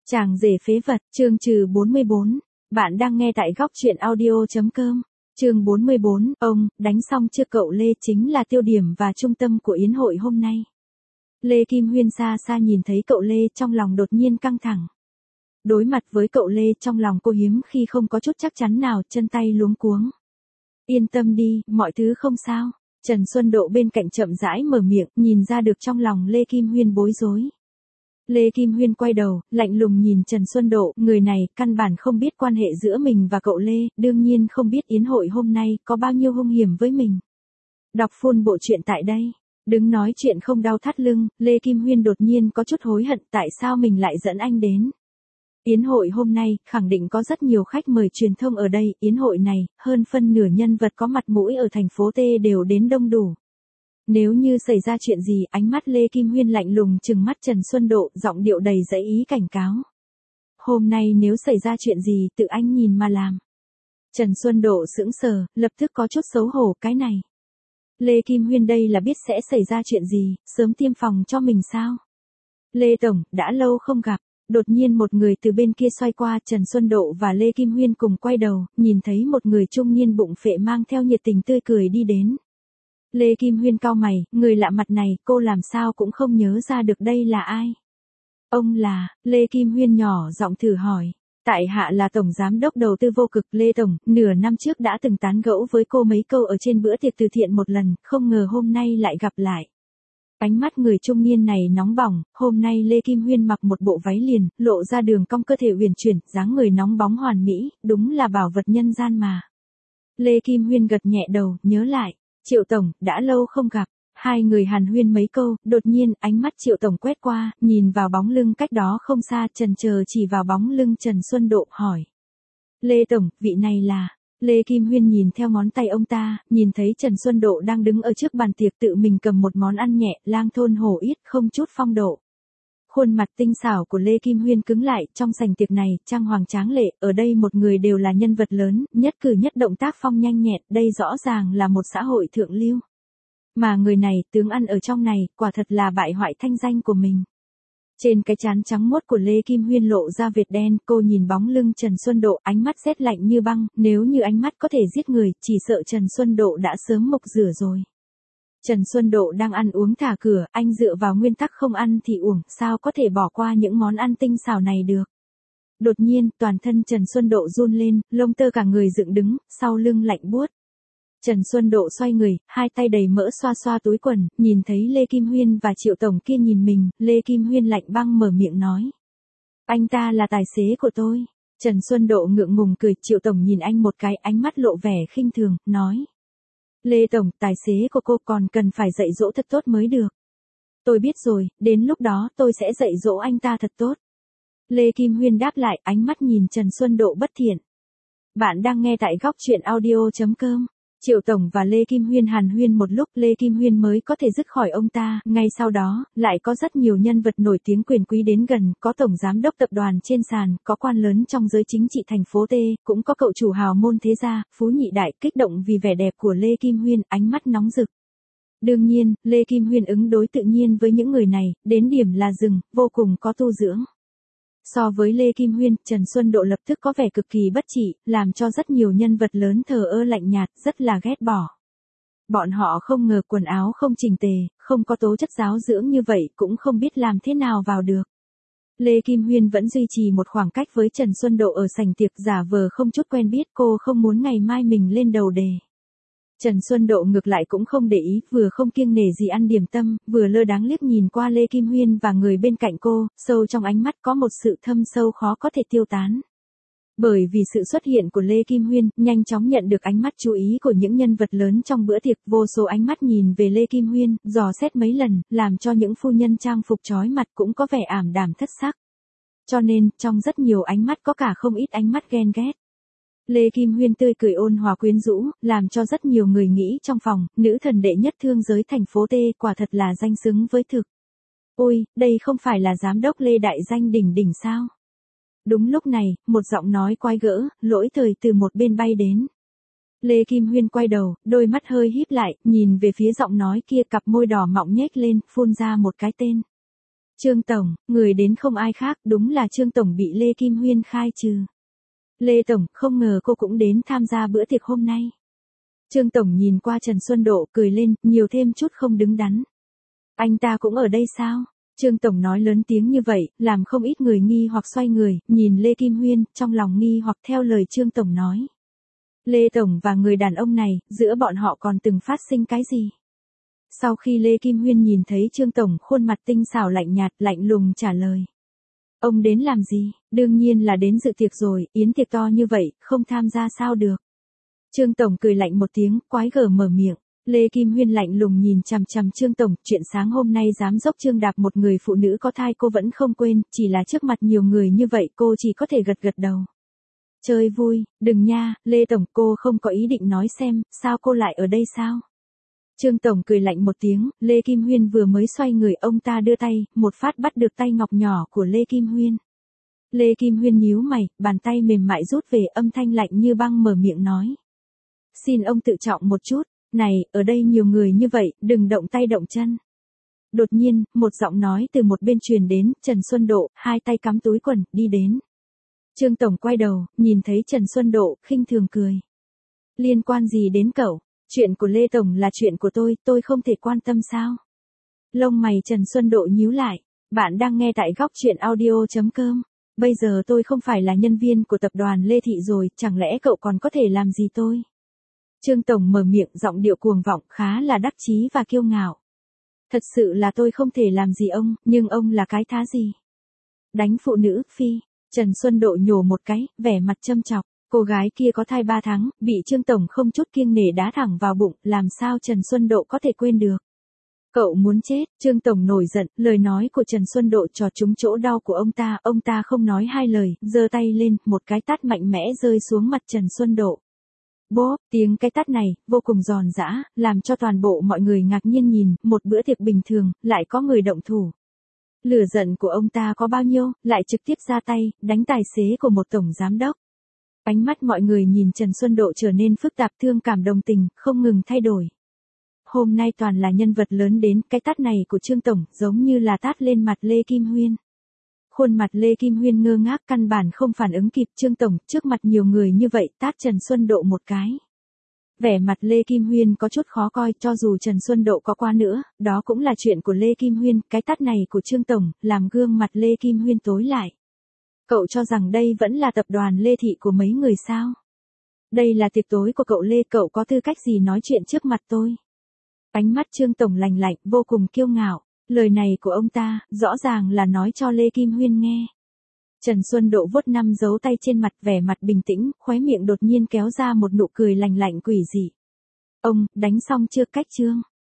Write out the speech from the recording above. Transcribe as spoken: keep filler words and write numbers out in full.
Chàng rể phế vật, chương trừ bốn mươi bốn. Bạn đang nghe tại góc truyện audio.com. Chương bốn mươi bốn, ông, đánh xong chưa cậu Lê chính là tiêu điểm và trung tâm của yến hội hôm nay. Lê Kim Huyên xa xa nhìn thấy cậu Lê trong lòng đột nhiên căng thẳng. Đối mặt với cậu Lê trong lòng cô hiếm khi không có chút chắc chắn nào, chân tay luống cuống. Yên tâm đi, mọi thứ không sao. Trần Xuân Độ bên cạnh chậm rãi mở miệng, nhìn ra được trong lòng Lê Kim Huyên bối rối. Lê Kim Huyên quay đầu, lạnh lùng nhìn Trần Xuân Độ, người này căn bản không biết quan hệ giữa mình và cậu Lê, đương nhiên không biết yến hội hôm nay có bao nhiêu hung hiểm với mình. Đọc full bộ truyện tại đây. Đứng nói chuyện không đau thắt lưng, Lê Kim Huyên đột nhiên có chút hối hận tại sao mình lại dẫn anh đến. Yến hội hôm nay, khẳng định có rất nhiều khách mời truyền thông ở đây, yến hội này, hơn phân nửa nhân vật có mặt mũi ở thành phố T đều đến đông đủ. Nếu như xảy ra chuyện gì, ánh mắt Lê Kim Huyên lạnh lùng trừng mắt Trần Xuân Độ, giọng điệu đầy dẫy ý cảnh cáo. Hôm nay nếu xảy ra chuyện gì, tự anh nhìn mà làm. Trần Xuân Độ sững sờ, lập tức có chút xấu hổ, cái này. Lê Kim Huyên đây là biết sẽ xảy ra chuyện gì, sớm tiêm phòng cho mình sao? Lê Tổng, đã lâu không gặp. Đột nhiên một người từ bên kia xoay qua, Trần Xuân Độ và Lê Kim Huyên cùng quay đầu, nhìn thấy một người trung niên bụng phệ mang theo nhiệt tình tươi cười đi đến. Lê Kim Huyên cau mày, người lạ mặt này, cô làm sao cũng không nhớ ra được đây là ai. Ông là, Lê Kim Huyên nhỏ giọng thử hỏi. Tại hạ là Tổng Giám đốc Đầu tư Vô Cực Lê Tổng, nửa năm trước đã từng tán gẫu với cô mấy câu ở trên bữa tiệc từ thiện một lần, không ngờ hôm nay lại gặp lại. Ánh mắt người trung niên này nóng bỏng, hôm nay Lê Kim Huyên mặc một bộ váy liền, lộ ra đường cong cơ thể uyển chuyển, dáng người nóng bóng hoàn mỹ, đúng là bảo vật nhân gian mà. Lê Kim Huyên gật nhẹ đầu, nhớ lại. Triệu Tổng, đã lâu không gặp. Hai người hàn huyên mấy câu, đột nhiên, ánh mắt Triệu Tổng quét qua, nhìn vào bóng lưng cách đó không xa, chần chờ chỉ vào bóng lưng Trần Xuân Độ, hỏi. Lê Tổng, vị này là... Lê Kim Huyên nhìn theo ngón tay ông ta, nhìn thấy Trần Xuân Độ đang đứng ở trước bàn tiệc tự mình cầm một món ăn nhẹ, lang thôn hổ yết, không chút phong độ. Khuôn mặt tinh xảo của Lê Kim Huyên cứng lại, trong sảnh tiệc này, trang hoàng tráng lệ, ở đây một người đều là nhân vật lớn, nhất cử nhất động tác phong nhanh nhẹn, đây rõ ràng là một xã hội thượng lưu. Mà người này, tướng ăn ở trong này, quả thật là bại hoại thanh danh của mình. Trên cái trán trắng muốt của Lê Kim Huyên lộ ra vệt đen, cô nhìn bóng lưng Trần Xuân Độ, ánh mắt rét lạnh như băng, nếu như ánh mắt có thể giết người, chỉ sợ Trần Xuân Độ đã sớm mục rửa rồi. Trần Xuân Độ đang ăn uống thả cửa, anh dựa vào nguyên tắc không ăn thì uổng, sao có thể bỏ qua những món ăn tinh xảo này được. Đột nhiên, toàn thân Trần Xuân Độ run lên, lông tơ cả người dựng đứng, sau lưng lạnh buốt. Trần Xuân Độ xoay người, hai tay đầy mỡ xoa xoa túi quần, nhìn thấy Lê Kim Huyên và Triệu Tổng kia nhìn mình, Lê Kim Huyên lạnh băng mở miệng nói. Anh ta là tài xế của tôi. Trần Xuân Độ ngượng ngùng cười, Triệu Tổng nhìn anh một cái, ánh mắt lộ vẻ khinh thường, nói. Lê Tổng, tài xế của cô còn cần phải dạy dỗ thật tốt mới được. Tôi biết rồi, đến lúc đó tôi sẽ dạy dỗ anh ta thật tốt. Lê Kim Huyên đáp lại, ánh mắt nhìn Trần Xuân Độ bất thiện. Bạn đang nghe tại góc truyện audio.com. Triệu Tổng và Lê Kim Huyên hàn huyên một lúc, Lê Kim Huyên mới có thể dứt khỏi ông ta, ngay sau đó, lại có rất nhiều nhân vật nổi tiếng quyền quý đến gần, có Tổng Giám đốc tập đoàn trên sàn, có quan lớn trong giới chính trị thành phố T, cũng có cậu chủ hào môn thế gia, Phú Nhị Đại, kích động vì vẻ đẹp của Lê Kim Huyên, ánh mắt nóng rực. Đương nhiên, Lê Kim Huyên ứng đối tự nhiên với những người này, đến điểm là dừng, vô cùng có tu dưỡng. So với Lê Kim Huyên, Trần Xuân Độ lập tức có vẻ cực kỳ bất trị, làm cho rất nhiều nhân vật lớn thờ ơ lạnh nhạt, rất là ghét bỏ. Bọn họ không ngờ quần áo không chỉnh tề, không có tố chất giáo dưỡng như vậy, cũng không biết làm thế nào vào được. Lê Kim Huyên vẫn duy trì một khoảng cách với Trần Xuân Độ ở sảnh tiệc, giả vờ không chút quen biết, cô không muốn ngày mai mình lên đầu đề. Trần Xuân Độ ngược lại cũng không để ý, vừa không kiêng nể gì ăn điểm tâm, vừa lơ đãng liếc nhìn qua Lê Kim Huyên và người bên cạnh cô, sâu trong ánh mắt có một sự thâm sâu khó có thể tiêu tán. Bởi vì sự xuất hiện của Lê Kim Huyên, nhanh chóng nhận được ánh mắt chú ý của những nhân vật lớn trong bữa tiệc, vô số ánh mắt nhìn về Lê Kim Huyên, dò xét mấy lần, làm cho những phu nhân trang phục chói mặt cũng có vẻ ảm đạm thất sắc. Cho nên, trong rất nhiều ánh mắt có cả không ít ánh mắt ghen ghét. Lê Kim Huyên tươi cười ôn hòa quyến rũ, làm cho rất nhiều người nghĩ trong phòng, nữ thần đệ nhất thương giới thành phố T, quả thật là danh xứng với thực. Ôi, đây không phải là giám đốc Lê đại danh đỉnh đỉnh sao? Đúng lúc này, một giọng nói quái gỡ, lỗi thời từ một bên bay đến. Lê Kim Huyên quay đầu, đôi mắt hơi híp lại, nhìn về phía giọng nói kia, cặp môi đỏ mọng nhếch lên, phun ra một cái tên. Trương Tổng, người đến không ai khác, đúng là Trương Tổng bị Lê Kim Huyên khai trừ. Lê Tổng, không ngờ cô cũng đến tham gia bữa tiệc hôm nay. Trương Tổng nhìn qua Trần Xuân Độ, cười lên, nhiều thêm chút không đứng đắn. Anh ta cũng ở đây sao? Trương Tổng nói lớn tiếng như vậy, làm không ít người nghi hoặc xoay người, nhìn Lê Kim Huyên, trong lòng nghi hoặc theo lời Trương Tổng nói. Lê Tổng và người đàn ông này, giữa bọn họ còn từng phát sinh cái gì? Sau khi Lê Kim Huyên nhìn thấy Trương Tổng khuôn mặt tinh xảo lạnh nhạt, lạnh lùng trả lời. Ông đến làm gì? Đương nhiên là đến dự tiệc rồi, yến tiệc to như vậy, không tham gia sao được. Trương Tổng cười lạnh một tiếng, quái gở mở miệng. Lê Kim Huyên lạnh lùng nhìn chằm chằm Trương Tổng, chuyện sáng hôm nay dám dốc Trương đạp một người phụ nữ có thai cô vẫn không quên, chỉ là trước mặt nhiều người như vậy cô chỉ có thể gật gật đầu. Chơi vui, đừng nha, Lê Tổng, cô không có ý định nói xem, sao cô lại ở đây sao? Trương Tổng cười lạnh một tiếng, Lê Kim Huyên vừa mới xoay người ông ta đưa tay, một phát bắt được tay ngọc nhỏ của Lê Kim Huyên. Lê Kim Huyên nhíu mày, bàn tay mềm mại rút về, âm thanh lạnh như băng mở miệng nói. Xin ông tự trọng một chút, này, ở đây nhiều người như vậy, đừng động tay động chân. Đột nhiên, một giọng nói từ một bên truyền đến, Trần Xuân Độ, hai tay cắm túi quần, đi đến. Trương Tổng quay đầu, nhìn thấy Trần Xuân Độ, khinh thường cười. Liên quan gì đến cậu? Chuyện của Lê Tổng là chuyện của tôi, tôi không thể quan tâm sao? Lông mày Trần Xuân Độ nhíu lại. Bạn đang nghe tại góc truyện audio chấm com. Bây giờ tôi không phải là nhân viên của tập đoàn Lê Thị rồi, chẳng lẽ cậu còn có thể làm gì tôi? Trương Tổng mở miệng, giọng điệu cuồng vọng, khá là đắc chí và kiêu ngạo. Thật sự là tôi không thể làm gì ông, nhưng ông là cái thá gì? Đánh phụ nữ, phi. Trần Xuân Độ nhổ một cái, vẻ mặt châm chọc. Cô gái kia có thai ba tháng, bị Trương Tổng không chút kiêng nể đá thẳng vào bụng, làm sao Trần Xuân Độ có thể quên được? Cậu muốn chết, Trương Tổng nổi giận, lời nói của Trần Xuân Độ chọt trúng chỗ đau của ông ta, ông ta không nói hai lời, giơ tay lên, một cái tát mạnh mẽ rơi xuống mặt Trần Xuân Độ. Bốp, tiếng cái tát này, vô cùng giòn giã, làm cho toàn bộ mọi người ngạc nhiên nhìn, một bữa tiệc bình thường, lại có người động thủ. Lửa giận của ông ta có bao nhiêu, lại trực tiếp ra tay, đánh tài xế của một tổng giám đốc. Ánh mắt mọi người nhìn Trần Xuân Độ trở nên phức tạp, thương cảm đồng tình, không ngừng thay đổi. Hôm nay toàn là nhân vật lớn đến, cái tát này của Trương Tổng, giống như là tát lên mặt Lê Kim Huyên. Khuôn mặt Lê Kim Huyên ngơ ngác, căn bản không phản ứng kịp. Trương Tổng, trước mặt nhiều người như vậy, tát Trần Xuân Độ một cái. Vẻ mặt Lê Kim Huyên có chút khó coi, cho dù Trần Xuân Độ có qua nữa, đó cũng là chuyện của Lê Kim Huyên, cái tát này của Trương Tổng, làm gương mặt Lê Kim Huyên tối lại. Cậu cho rằng đây vẫn là tập đoàn Lê Thị của mấy người sao? Đây là tiệc tối của cậu Lê, cậu có tư cách gì nói chuyện trước mặt tôi? Ánh mắt Trương Tổng lạnh lạnh, vô cùng kiêu ngạo. Lời này của ông ta, rõ ràng là nói cho Lê Kim Huyên nghe. Trần Xuân Độ vuốt năm dấu tay trên mặt, vẻ mặt bình tĩnh, khóe miệng đột nhiên kéo ra một nụ cười lạnh lạnh quỷ dị. Ông, đánh xong chưa cách Trương?